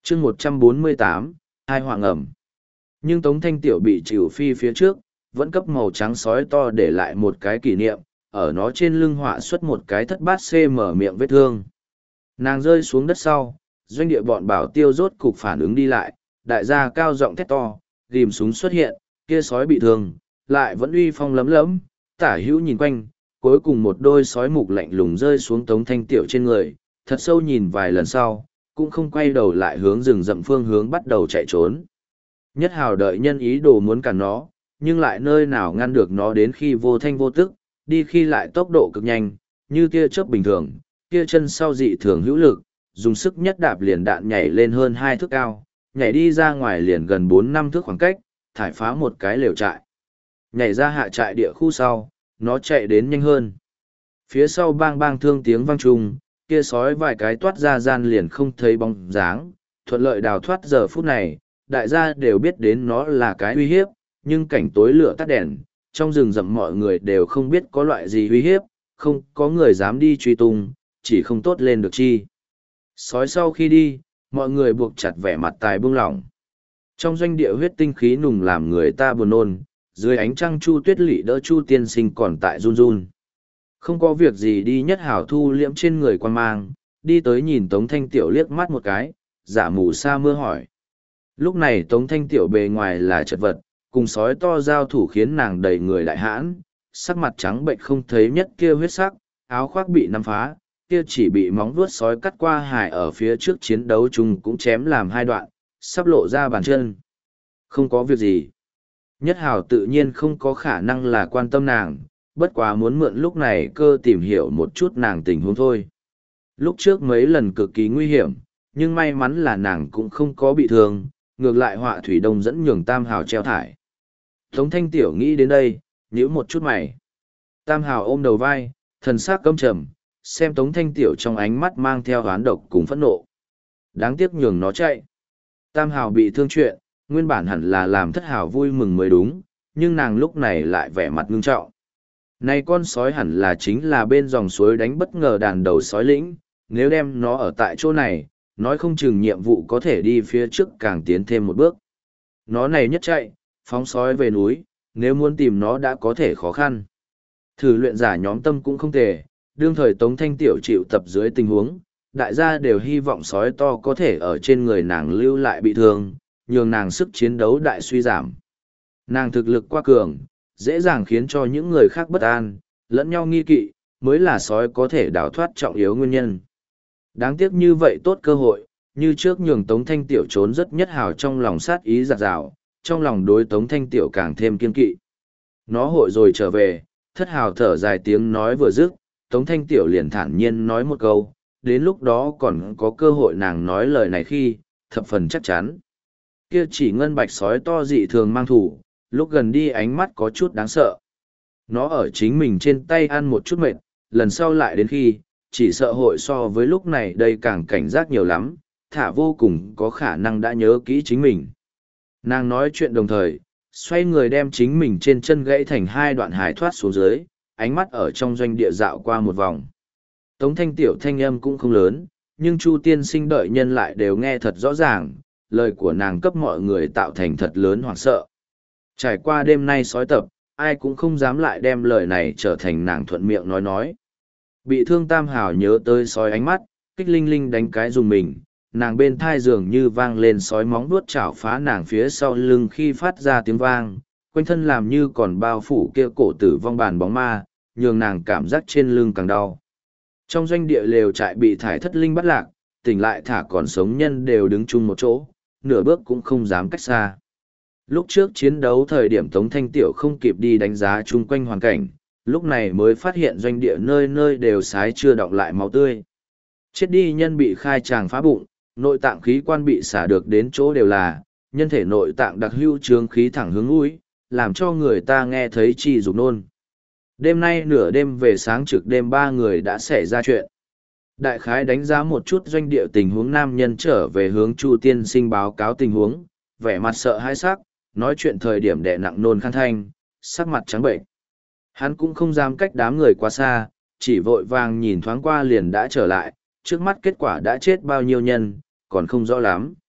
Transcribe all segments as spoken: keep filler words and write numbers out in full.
chương một trăm bốn mươi tám, hai hoàng ẩm. Nhưng Tống Thanh Tiểu bị chịu phi phía trước, vẫn cấp màu trắng sói to để lại một cái kỷ niệm, ở nó trên lưng họa xuất một cái thất bát xê mở miệng vết thương. Nàng rơi xuống đất sau, doanh địa bọn bảo tiêu rốt cục phản ứng đi lại, đại gia cao giọng thét to, ghim súng xuất hiện, kia sói bị thương, lại vẫn uy phong lấm lấm, tả hữu nhìn quanh, cuối cùng một đôi sói mục lạnh lùng rơi xuống Tống Thanh Tiểu trên người, thật sâu nhìn vài lần sau, cũng không quay đầu lại hướng rừng rậm phương hướng bắt đầu chạy trốn. Nhất Hào đợi nhân ý đồ muốn cản nó, nhưng lại nơi nào ngăn được nó đến khi vô thanh vô tức, đi khi lại tốc độ cực nhanh, như tia chớp bình thường, kia chân sau dị thường hữu lực, dùng sức nhất đạp liền đạn nhảy lên hơn hai thước cao, nhảy đi ra ngoài liền gần bốn năm thước khoảng cách, thải phá một cái lều trại. Nhảy ra hạ trại địa khu sau, nó chạy đến nhanh hơn. Phía sau bang bang thương tiếng vang trùng, kia sói vài cái toát ra gian liền không thấy bóng dáng, thuận lợi đào thoát giờ phút này, đại gia đều biết đến nó là cái uy hiếp, nhưng cảnh tối lửa tắt đèn, trong rừng rậm mọi người đều không biết có loại gì uy hiếp, không có người dám đi truy tung, chỉ không tốt lên được chi. Sói sau khi đi, mọi người buộc chặt vẻ mặt tài buông lỏng. Trong doanh địa huyết tinh khí nùng làm người ta buồn nôn, dưới ánh trăng Chu Tuyết Lị đỡ Chu tiên sinh còn tại run run. Không có việc gì đi Nhất Hảo thu liễm trên người quan mang, đi tới nhìn Tống Thanh Tiểu liếc mắt một cái, giả mù sa mưa hỏi. Lúc này Tống Thanh Tiểu bề ngoài là chật vật, cùng sói to giao thủ khiến nàng đầy người đại hãn, sắc mặt trắng bệnh không thấy nhất kia huyết sắc, áo khoác bị nắm phá, kia chỉ bị móng vuốt sói cắt qua hài ở phía trước chiến đấu chung cũng chém làm hai đoạn, sắp lộ ra bàn chân. Không có việc gì. Nhất Hào tự nhiên không có khả năng là quan tâm nàng, bất quá muốn mượn lúc này cơ tìm hiểu một chút nàng tình huống thôi. Lúc trước mấy lần cực kỳ nguy hiểm, nhưng may mắn là nàng cũng không có bị thương, ngược lại họa thủy đông dẫn nhường Tam Hào treo thải. Tống Thanh Tiểu nghĩ đến đây, nhíu một chút mày. Tam Hào ôm đầu vai, thần sắc căm trầm, xem Tống Thanh Tiểu trong ánh mắt mang theo oán độc cùng phẫn nộ. Đáng tiếc nhường nó chạy. Tam Hào bị thương chuyện, nguyên bản hẳn là làm Thất Hào vui mừng mới đúng, nhưng nàng lúc này lại vẻ mặt ngưng trọng. Này con sói hẳn là chính là bên dòng suối đánh bất ngờ đàn đầu sói lĩnh, nếu đem nó ở tại chỗ này, nói không chừng nhiệm vụ có thể đi phía trước càng tiến thêm một bước. Nó này nhất chạy, phóng sói về núi, nếu muốn tìm nó đã có thể khó khăn. Thử luyện giả nhóm tâm cũng không tệ, đương thời Tống Thanh Tiểu chịu tập dưới tình huống, đại gia đều hy vọng sói to có thể ở trên người nàng lưu lại bị thương, nhường nàng sức chiến đấu đại suy giảm. Nàng thực lực quá cường, dễ dàng khiến cho những người khác bất an, lẫn nhau nghi kỵ, mới là sói có thể đào thoát trọng yếu nguyên nhân. Đáng tiếc như vậy tốt cơ hội, như trước nhường Tống Thanh Tiểu trốn rất Nhất Hào trong lòng sát ý giặt rào, trong lòng đối Tống Thanh Tiểu càng thêm kiên kỵ. Nó hội rồi trở về, Thất Hào thở dài tiếng nói vừa dứt, Tống Thanh Tiểu liền thản nhiên nói một câu, đến lúc đó còn có cơ hội nàng nói lời này khi, thập phần chắc chắn. Kia chỉ ngân bạch sói to dị thường mang thủ, lúc gần đi ánh mắt có chút đáng sợ. Nó ở chính mình trên tay ăn một chút mệt, lần sau lại đến khi, chỉ sợ hội so với lúc này đây càng cảnh giác nhiều lắm, thả vô cùng có khả năng đã nhớ kỹ chính mình. Nàng nói chuyện đồng thời, xoay người đem chính mình trên chân gãy thành hai đoạn hải thoát xuống dưới, ánh mắt ở trong doanh địa dạo qua một vòng. Tống Thanh Tiểu thanh âm cũng không lớn, nhưng Chu tiên sinh đợi nhân lại đều nghe thật rõ ràng, lời của nàng cấp mọi người tạo thành thật lớn hoảng sợ. Trải qua đêm nay sói tập, ai cũng không dám lại đem lời này trở thành nàng thuận miệng nói nói. Bị thương Tam Hào nhớ tới sói ánh mắt, kích linh linh đánh cái dùng mình, nàng bên thai dường như vang lên sói móng vuốt chảo phá nàng phía sau lưng khi phát ra tiếng vang, quanh thân làm như còn bao phủ kia cổ tử vong bàn bóng ma, nhường nàng cảm giác trên lưng càng đau. Trong doanh địa lều trại bị thải thất linh bắt lạc, tỉnh lại thả còn sống nhân đều đứng chung một chỗ, nửa bước cũng không dám cách xa. Lúc trước chiến đấu thời điểm Tống Thanh Tiểu không kịp đi đánh giá chung quanh hoàn cảnh, lúc này mới phát hiện doanh địa nơi nơi đều sái chưa đọng lại máu tươi. Chết đi nhân bị khai tràng phá bụng, nội tạng khí quan bị xả được đến chỗ đều là, nhân thể nội tạng đặc hữu trướng khí thẳng hướng mũi, làm cho người ta nghe thấy chi dục nôn. Đêm nay nửa đêm về sáng trực đêm ba người đã xảy ra chuyện. Đại khái đánh giá một chút doanh địa tình huống nam nhân trở về hướng Chu tiên sinh báo cáo tình huống, vẻ mặt sợ hãi sắc, nói chuyện thời điểm đè nặng nôn khăn thanh, sắc mặt trắng bệnh. Hắn cũng không dám cách đám người quá xa, chỉ vội vàng nhìn thoáng qua liền đã trở lại, trước mắt kết quả đã chết bao nhiêu nhân, còn không rõ lắm.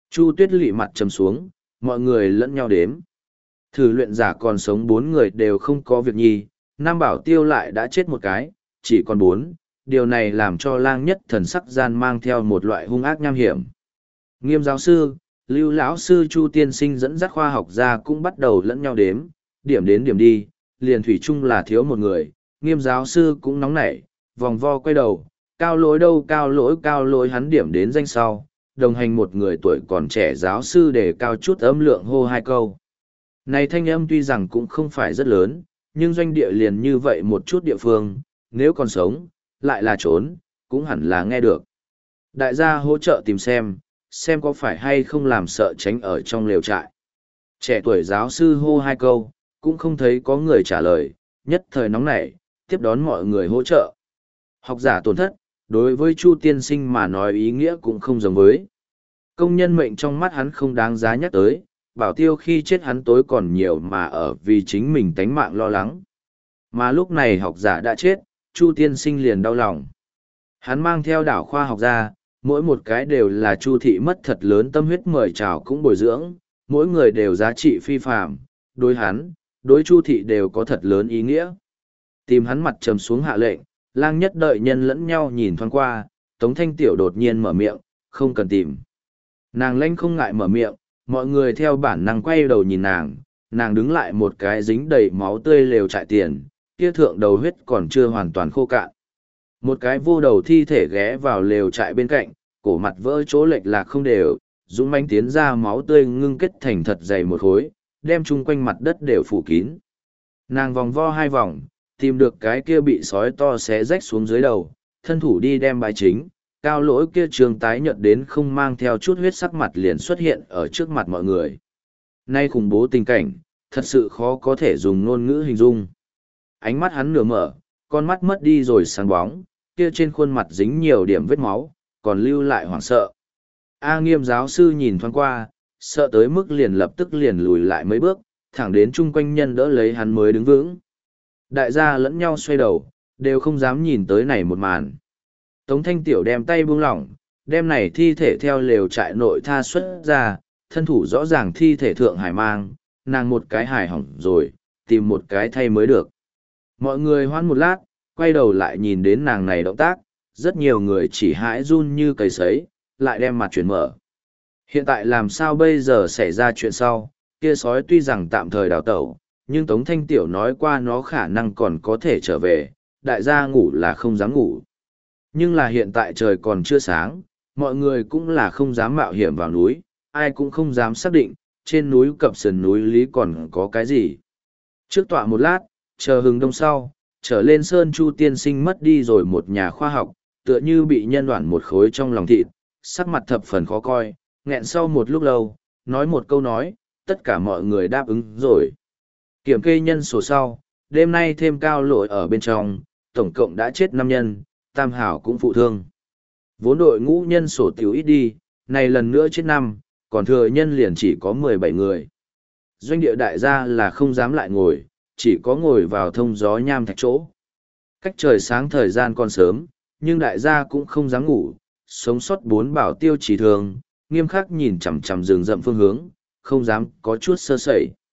Chu Tuyết Lệ mặt trầm xuống, mọi người lẫn nhau đếm. Thử luyện giả còn sống bốn người đều không có việc nhi, Nam Bảo Tiêu lại đã chết một cái, chỉ còn bốn. Điều này làm cho lang nhất thần sắc gian mang theo một loại hung ác nham hiểm. Nghiêm giáo sư, Lưu lão sư Chu tiên sinh dẫn dắt khoa học gia cũng bắt đầu lẫn nhau đếm, điểm đến điểm đi, liền thủy chung là thiếu một người. Nghiêm giáo sư cũng nóng nảy, vòng vo quay đầu, cao lỗi đâu cao lỗi cao lỗi hắn điểm đến danh sau, đồng hành một người tuổi còn trẻ giáo sư để cao chút âm lượng hô hai câu. Này thanh âm tuy rằng cũng không phải rất lớn, nhưng doanh địa liền như vậy một chút địa phương, nếu còn sống, lại là trốn, cũng hẳn là nghe được. Đại gia hỗ trợ tìm xem, xem có phải hay không làm sợ tránh ở trong lều trại. Trẻ tuổi giáo sư hô hai câu, cũng không thấy có người trả lời, nhất thời nóng nảy, tiếp đón mọi người hỗ trợ. Học giả tổn thất, đối với Chu tiên sinh mà nói ý nghĩa cũng không giống với. Công nhân mệnh trong mắt hắn không đáng giá nhắc tới, Bảo Tiêu khi chết hắn tối còn nhiều mà ở vì chính mình tánh mạng lo lắng. Mà lúc này học giả đã chết, Chu tiên sinh liền đau lòng. Hắn mang theo đảo khoa học ra, mỗi một cái đều là Chu thị mất thật lớn tâm huyết mời chào cũng bồi dưỡng, mỗi người đều giá trị phi phàm, đối hắn, đối Chu thị đều có thật lớn ý nghĩa. Tìm hắn mặt trầm xuống hạ lệnh, lang nhất đợi nhân lẫn nhau nhìn thoáng qua, Tống Thanh Tiểu đột nhiên mở miệng, không cần tìm. Nàng lanh không ngại mở miệng, mọi người theo bản năng quay đầu nhìn nàng, nàng đứng lại một cái dính đầy máu tươi lều trại tiền, kia thượng đầu huyết còn chưa hoàn toàn khô cạn. Một cái vô đầu thi thể ghé vào lều trại bên cạnh, cổ mặt vỡ chỗ lệch lạc không đều, dũng mãnh tiến ra máu tươi ngưng kết thành thật dày một khối, đem chung quanh mặt đất đều phủ kín. Nàng vòng vo hai vòng, tìm được cái kia bị sói to xé rách xuống dưới đầu, thân thủ đi đem bài chính, cao lỗi kia trường tái nhợt đến không mang theo chút huyết sắc mặt liền xuất hiện ở trước mặt mọi người. Nay khủng bố tình cảnh, thật sự khó có thể dùng ngôn ngữ hình dung. Ánh mắt hắn nửa mở, con mắt mất đi rồi sáng bóng, kia trên khuôn mặt dính nhiều điểm vết máu, còn lưu lại hoảng sợ. A Nghiêm giáo sư nhìn thoáng qua, sợ tới mức liền lập tức liền lùi lại mấy bước, thẳng đến chung quanh nhân đỡ lấy hắn mới đứng vững. Đại gia lẫn nhau xoay đầu, đều không dám nhìn tới này một màn. Tống Thanh Tiểu đem tay buông lỏng, đem này thi thể theo lều trại nội tha xuất ra, thân thủ rõ ràng thi thể thượng hải mang, nàng một cái hài hỏng rồi, tìm một cái thay mới được. Mọi người hoan một lát, quay đầu lại nhìn đến nàng này động tác, rất nhiều người chỉ hãi run như cầy sấy, lại đem mặt chuyển mở. Hiện tại làm sao bây giờ xảy ra chuyện sau, kia sói tuy rằng tạm thời đào tẩu, nhưng Tống Thanh Tiểu nói qua nó khả năng còn có thể trở về, đại gia ngủ là không dám ngủ. Nhưng là hiện tại trời còn chưa sáng, mọi người cũng là không dám mạo hiểm vào núi, ai cũng không dám xác định, trên núi cập sườn núi lý còn có cái gì. Trước tọa một lát, chờ hừng đông sau, trở lên sơn Chu tiên sinh mất đi rồi một nhà khoa học, tựa như bị nhân đoạn một khối trong lòng thịt, sắc mặt thập phần khó coi, nghẹn sau một lúc lâu, nói một câu nói, tất cả mọi người đáp ứng rồi. Kiểm kê nhân số sau, đêm nay thêm cao lội ở bên trong, tổng cộng đã chết năm nhân, tam hảo cũng phụ thương. Vốn đội ngũ nhân sổ tiểu ít đi, này lần nữa chết năm, còn thừa nhân liền chỉ có mười bảy người. Doanh địa đại gia là không dám lại ngồi, chỉ có ngồi vào thông gió nham thạch chỗ. Cách trời sáng thời gian còn sớm, nhưng đại gia cũng không dám ngủ, sống sót bốn bảo tiêu chỉ thường, nghiêm khắc nhìn chằm chằm rừng rậm phương hướng, không dám có chút sơ sẩy.